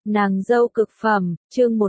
Nàng dâu cực phẩm, chương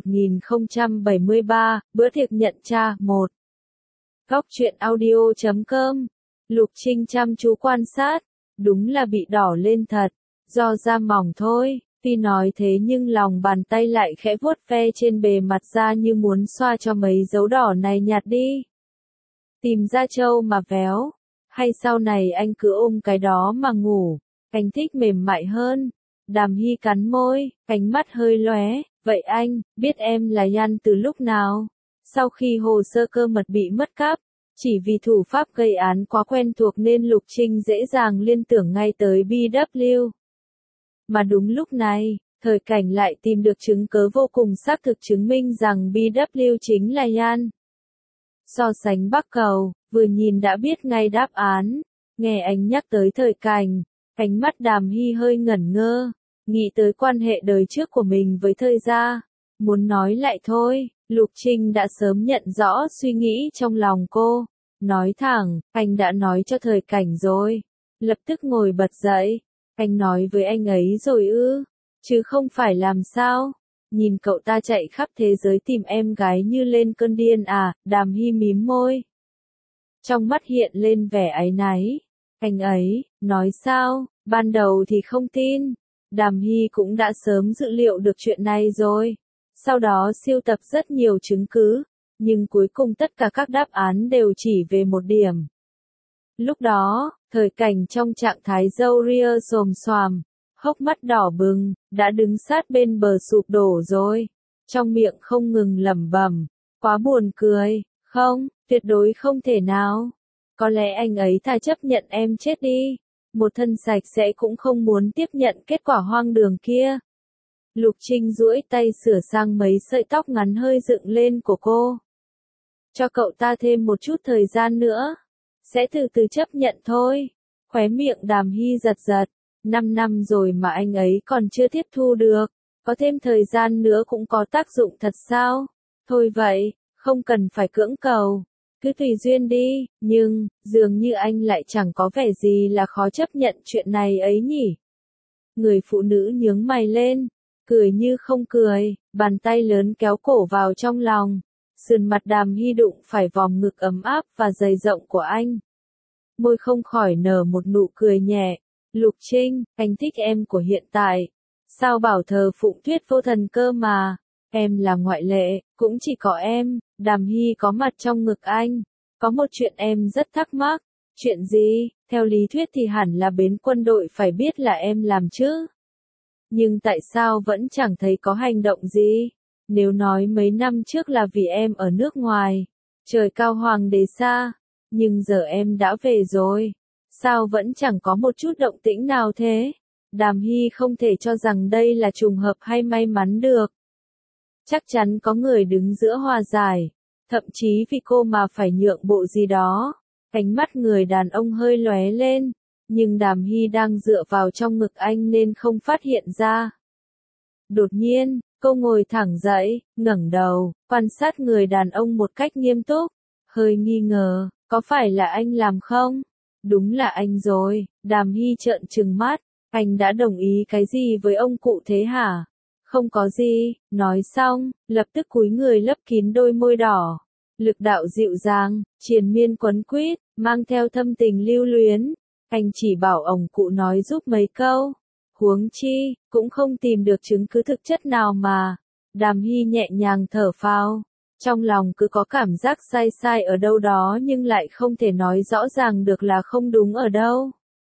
1073, bữa tiệc nhận cha, 1. Góc truyện audio.com. Lục Trinh chăm chú quan sát, đúng là bị đỏ lên thật, do da mỏng thôi, tuy nói thế nhưng lòng bàn tay lại khẽ vuốt ve trên bề mặt da như muốn xoa cho mấy dấu đỏ này nhạt đi. Tìm da trâu mà véo, hay sau này anh cứ ôm cái đó mà ngủ, anh thích mềm mại hơn. Đàm Hy cắn môi, ánh mắt hơi lóe, vậy anh, biết em là Yan từ lúc nào? Sau khi hồ sơ cơ mật bị mất cắp, chỉ vì thủ pháp gây án quá quen thuộc nên Lục Trinh dễ dàng liên tưởng ngay tới BW. Mà đúng lúc này, Thời Cảnh lại tìm được chứng cớ vô cùng xác thực chứng minh rằng BW chính là Yan. So sánh Bắc Cầu, vừa nhìn đã biết ngay đáp án, nghe anh nhắc tới Thời Cảnh, ánh mắt Đàm Hy hơi ngẩn ngơ. Nghĩ tới quan hệ đời trước của mình với Thời gia, muốn nói lại thôi, Lục Trinh đã sớm nhận rõ suy nghĩ trong lòng cô, nói thẳng, anh đã nói cho Thời Cảnh rồi, lập tức ngồi bật dậy, anh nói với anh ấy rồi ư, chứ không phải làm sao, nhìn cậu ta chạy khắp thế giới tìm em gái như lên cơn điên à, Đàm Hy mím môi. Trong mắt hiện lên vẻ áy náy, anh ấy, nói sao, ban đầu thì không tin. Đàm Hy cũng đã sớm dự liệu được chuyện này rồi, sau đó siêu tập rất nhiều chứng cứ, nhưng cuối cùng tất cả các đáp án đều chỉ về một điểm. Lúc đó, Thời Cảnh trong trạng thái râu ria xồm xoàm, hốc mắt đỏ bừng, đã đứng sát bên bờ sụp đổ rồi, trong miệng không ngừng lẩm bẩm, quá buồn cười, không, tuyệt đối không thể nào, có lẽ anh ấy thà chấp nhận em chết đi. Một thân sạch sẽ cũng không muốn tiếp nhận kết quả hoang đường kia. Lục Trinh duỗi tay sửa sang mấy sợi tóc ngắn hơi dựng lên của cô. Cho cậu ta thêm một chút thời gian nữa. Sẽ từ từ chấp nhận thôi. Khóe miệng Đàm Hy giật giật. 5 năm rồi mà anh ấy còn chưa tiếp thu được. Có thêm thời gian nữa cũng có tác dụng thật sao? Thôi vậy, không cần phải cưỡng cầu. Cứ tùy duyên đi, nhưng, dường như anh lại chẳng có vẻ gì là khó chấp nhận chuyện này ấy nhỉ. Người phụ nữ nhướng mày lên, cười như không cười, bàn tay lớn kéo cổ vào trong lòng. Sườn mặt Đàm Hy đụng phải vòng ngực ấm áp và dày rộng của anh. Môi không khỏi nở một nụ cười nhẹ. Lục Trinh, anh thích em của hiện tại. Sao bảo thờ phụng Tuyết vô thần cơ mà. Em là ngoại lệ, cũng chỉ có em. Đàm Hy có mặt trong ngực anh. Có một chuyện em rất thắc mắc. Chuyện gì? Theo lý thuyết thì hẳn là bên quân đội phải biết là em làm chứ. Nhưng tại sao vẫn chẳng thấy có hành động gì? Nếu nói mấy năm trước là vì em ở nước ngoài. Trời cao hoàng đế xa. Nhưng giờ em đã về rồi. Sao vẫn chẳng có một chút động tĩnh nào thế? Đàm Hy không thể cho rằng đây là trùng hợp hay may mắn được. Chắc chắn có người đứng giữa hòa giải, thậm chí vì cô mà phải nhượng bộ gì đó. Ánh mắt người đàn ông hơi lóe lên, nhưng Đàm Hy đang dựa vào trong ngực anh nên không phát hiện ra. Đột nhiên, cô ngồi thẳng dậy, ngẩng đầu, quan sát người đàn ông một cách nghiêm túc, hơi nghi ngờ, có phải là anh làm không? Đúng là anh rồi, Đàm Hy trợn trừng mắt, anh đã đồng ý cái gì với ông cụ thế hả? Không có gì, nói xong, lập tức cúi người lấp kín đôi môi đỏ. Lực đạo dịu dàng, triền miên quấn quýt, mang theo thâm tình lưu luyến. Anh chỉ bảo ông cụ nói giúp mấy câu. Huống chi, cũng không tìm được chứng cứ thực chất nào mà. Đàm Hy nhẹ nhàng thở phào. Trong lòng cứ có cảm giác sai sai ở đâu đó nhưng lại không thể nói rõ ràng được là không đúng ở đâu.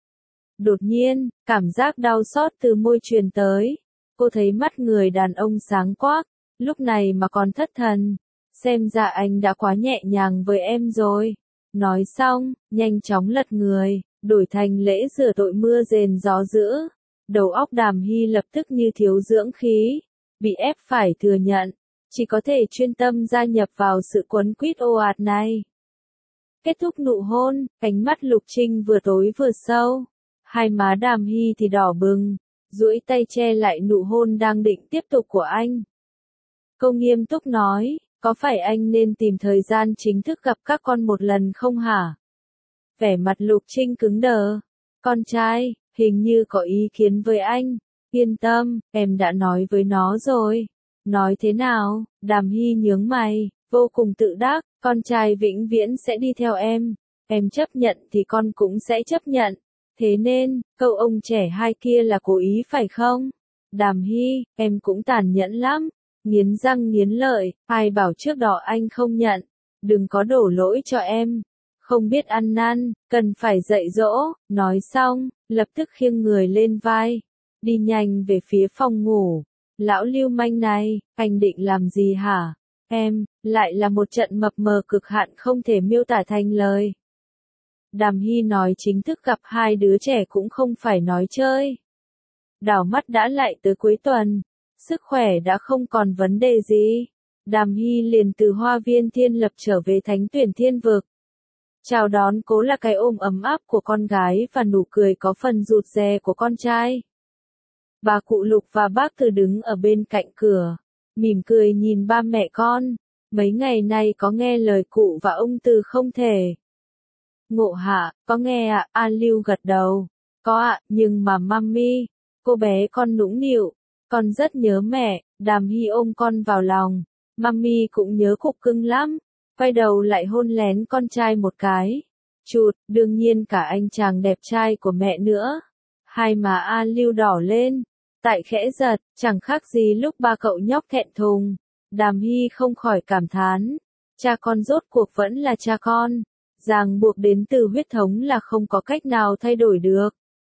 Đột nhiên, cảm giác đau xót từ môi truyền tới. Cô thấy mắt người đàn ông sáng quắc, lúc này mà còn thất thần. Xem ra anh đã quá nhẹ nhàng với em rồi. Nói xong, nhanh chóng lật người, đổi thành lễ rửa tội mưa rền gió dữ. Đầu óc Đàm Hy lập tức như thiếu dưỡng khí, bị ép phải thừa nhận, chỉ có thể chuyên tâm gia nhập vào sự quấn quýt ồ ạt này. Kết thúc nụ hôn, ánh mắt Lục Trinh vừa tối vừa sâu, hai má Đàm Hy thì đỏ bừng. Duỗi tay che lại nụ hôn đang định tiếp tục của anh. Cô nghiêm túc nói, có phải anh nên tìm thời gian chính thức gặp các con một lần không hả? Vẻ mặt Lục Trinh cứng đờ. Con trai, hình như có ý kiến với anh. Yên tâm, em đã nói với nó rồi. Nói thế nào? Đàm Hy nhướng mày, vô cùng tự đắc, con trai vĩnh viễn sẽ đi theo em. Em chấp nhận thì con cũng sẽ chấp nhận. Thế nên, câu ông trẻ hai kia là cố ý phải không? Đàm Hy, em cũng tàn nhẫn lắm. Nghiến răng nghiến lợi, ai bảo trước đó anh không nhận. Đừng có đổ lỗi cho em. Không biết ăn năn, cần phải dạy dỗ. Nói xong, lập tức khiêng người lên vai. Đi nhanh về phía phòng ngủ. Lão lưu manh này, anh định làm gì hả? Em, lại là một trận mập mờ cực hạn không thể miêu tả thành lời. Đàm Hy nói chính thức gặp hai đứa trẻ cũng không phải nói chơi. Đảo mắt đã lại tới cuối tuần. Sức khỏe đã không còn vấn đề gì. Đàm Hy liền từ Hoa viên Thiên Lập trở về Thánh Tuyển Thiên Vực. Chào đón cố là cái ôm ấm áp của con gái và nụ cười có phần rụt rè của con trai. Bà cụ Lục và bác Từ đứng ở bên cạnh cửa, mỉm cười nhìn ba mẹ con. Mấy ngày nay có nghe lời cụ và ông Từ không thể? Ngộ Hạ, có nghe ạ, An Lưu gật đầu. Có ạ, nhưng mà mami, cô bé con nũng nịu, con rất nhớ mẹ. Đàm Hy ôm con vào lòng, mami cũng nhớ cục cưng lắm. Quay đầu lại hôn lén con trai một cái. Chụt, đương nhiên cả anh chàng đẹp trai của mẹ nữa. Hai má An Lưu đỏ lên, tại khẽ giật, chẳng khác gì lúc ba cậu nhóc thẹn thùng. Đàm Hy không khỏi cảm thán, cha con rốt cuộc vẫn là cha con. Ràng buộc đến từ huyết thống là không có cách nào thay đổi được.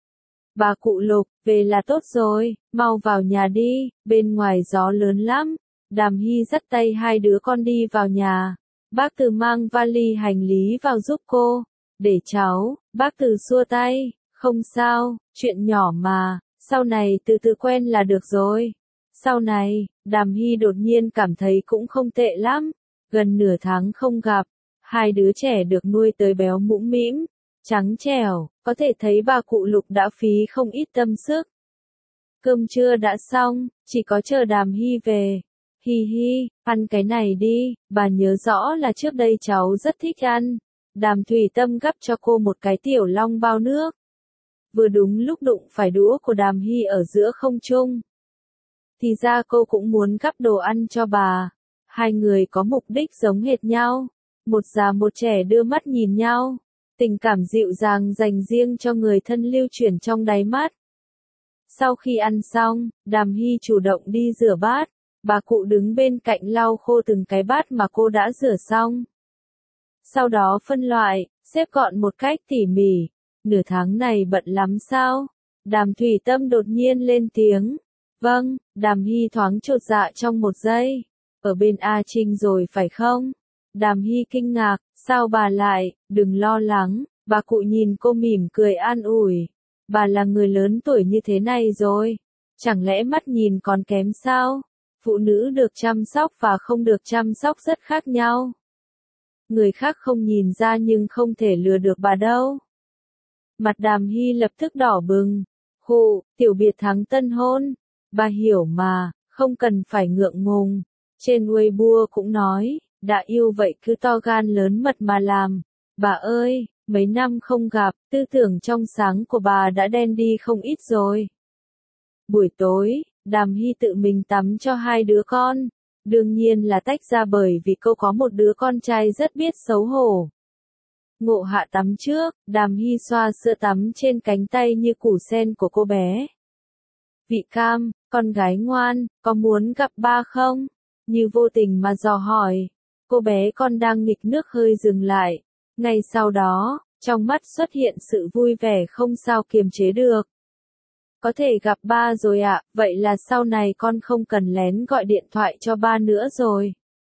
Bà cụ Lục, về là tốt rồi, mau vào nhà đi, bên ngoài gió lớn lắm. Đàm Hy dắt tay hai đứa con đi vào nhà. Bác Từ mang vali hành lý vào giúp cô. Để cháu, bác Từ xua tay, không sao, chuyện nhỏ mà, sau này từ từ quen là được rồi. Sau này, Đàm Hy đột nhiên cảm thấy cũng không tệ lắm. Gần nửa tháng không gặp, hai đứa trẻ được nuôi tới béo mũm mĩm, trắng trẻo, có thể thấy bà cụ Lục đã phí không ít tâm sức. Cơm trưa đã xong, chỉ có chờ Đàm Hy về. Hi hi, ăn cái này đi, bà nhớ rõ là trước đây cháu rất thích ăn. Đàm Thủy Tâm gắp cho cô một cái tiểu long bao nước. Vừa đúng lúc đụng phải đũa của Đàm Hy ở giữa không trung. Thì ra cô cũng muốn gắp đồ ăn cho bà. Hai người có mục đích giống hệt nhau. Một già một trẻ đưa mắt nhìn nhau. Tình cảm dịu dàng dành riêng cho người thân lưu chuyển trong đáy mắt. Sau khi ăn xong, Đàm Hy chủ động đi rửa bát. Bà cụ đứng bên cạnh lau khô từng cái bát mà cô đã rửa xong. Sau đó phân loại, xếp gọn một cách tỉ mỉ. Nửa tháng này bận lắm sao? Đàm Thủy Tâm đột nhiên lên tiếng. Vâng, Đàm Hy thoáng chột dạ trong một giây. Ở bên A Trinh rồi phải không? Đàm Hy kinh ngạc, sao bà lại, đừng lo lắng. Bà cụ nhìn cô mỉm cười an ủi. Bà là người lớn tuổi như thế này rồi. Chẳng lẽ mắt nhìn còn kém sao? Phụ nữ được chăm sóc và không được chăm sóc rất khác nhau. Người khác không nhìn ra nhưng không thể lừa được bà đâu. Mặt Đàm Hy lập tức đỏ bừng. Khụ, tiểu biệt thắng tân hôn. Bà hiểu mà, không cần phải ngượng ngùng. Trên Weibo cũng nói, đã yêu vậy cứ to gan lớn mật mà làm. Bà ơi, mấy năm không gặp, tư tưởng trong sáng của bà đã đen đi không ít rồi. Buổi tối, Đàm Hy tự mình tắm cho hai đứa con. Đương nhiên là tách ra bởi vì cô có một đứa con trai rất biết xấu hổ. Ngộ Hạ tắm trước, Đàm Hy xoa sữa tắm trên cánh tay như củ sen của cô bé. Vị Cam, con gái ngoan, có muốn gặp ba không? Như vô tình mà dò hỏi. Cô bé con đang nghịch nước hơi dừng lại. Ngay sau đó, trong mắt xuất hiện sự vui vẻ không sao kiềm chế được. Có thể gặp ba rồi ạ, vậy là sau này con không cần lén gọi điện thoại cho ba nữa rồi.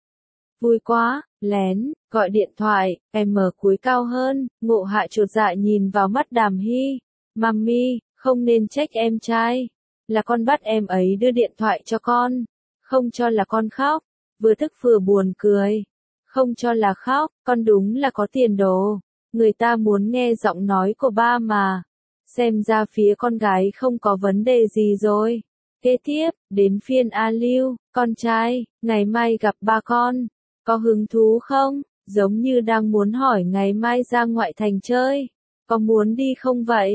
Vui quá, lén, gọi điện thoại, em mở cúi cao hơn. Ngộ Hạ chột dạ nhìn vào mắt Đàm Hy. Mami, không nên trách em trai. Là con bắt em ấy đưa điện thoại cho con. Không cho là con khóc. Vừa tức vừa buồn cười. Không cho là khóc, con đúng là có tiền đồ. Người ta muốn nghe giọng nói của ba mà. Xem ra phía con gái không có vấn đề gì rồi. Kế tiếp, đến phiên A Lưu, con trai, ngày mai gặp ba con. Có hứng thú không? Giống như đang muốn hỏi ngày mai ra ngoại thành chơi. Có muốn đi không vậy?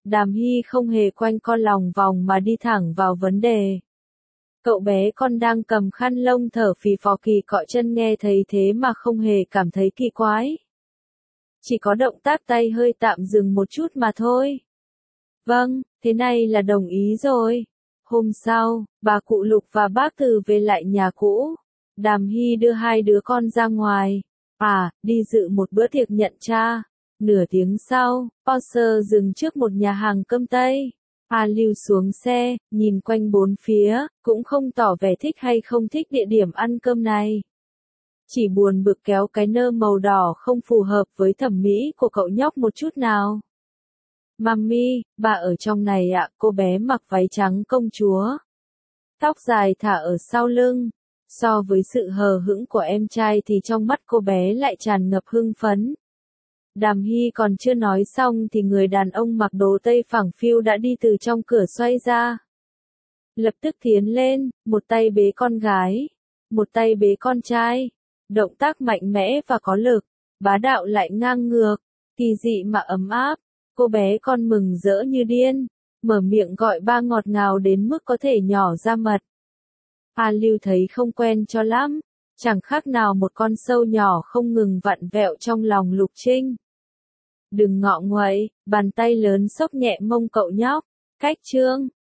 Đàm Hy không hề quanh co lòng vòng mà đi thẳng vào vấn đề. Cậu bé con đang cầm khăn lông thở phì phò kỳ cọ chân nghe thấy thế mà không hề cảm thấy kỳ quái. Chỉ có động tác tay hơi tạm dừng một chút mà thôi. Vâng, thế này là đồng ý rồi. Hôm sau, bà cụ Lục và bác Từ về lại nhà cũ. Đàm Hy đưa hai đứa con ra ngoài. Đi dự một bữa tiệc nhận cha. Nửa tiếng sau, Porsche dừng trước một nhà hàng cơm Tây. Lưu xuống xe, nhìn quanh bốn phía, cũng không tỏ vẻ thích hay không thích địa điểm ăn cơm này. Chỉ buồn bực kéo cái nơ màu đỏ không phù hợp với thẩm mỹ của cậu nhóc một chút nào. Mami, bà ở trong này ạ, cô bé mặc váy trắng công chúa. Tóc dài thả ở sau lưng. So với sự hờ hững của em trai thì trong mắt cô bé lại tràn ngập hưng phấn. Đàm Hy còn chưa nói xong thì người đàn ông mặc đồ tây phẳng phiu đã đi từ trong cửa xoay ra. Lập tức tiến lên, một tay bế con gái, một tay bế con trai. Động tác mạnh mẽ và có lực, bá đạo lại ngang ngược, kỳ dị mà ấm áp. Cô bé con mừng rỡ như điên, mở miệng gọi ba ngọt ngào đến mức có thể nhỏ ra mật. Lưu thấy không quen cho lắm, chẳng khác nào một con sâu nhỏ không ngừng vặn vẹo trong lòng Lục Trinh. Đừng ngọ nguậy, bàn tay lớn xốc nhẹ mông cậu nhóc. Cách chương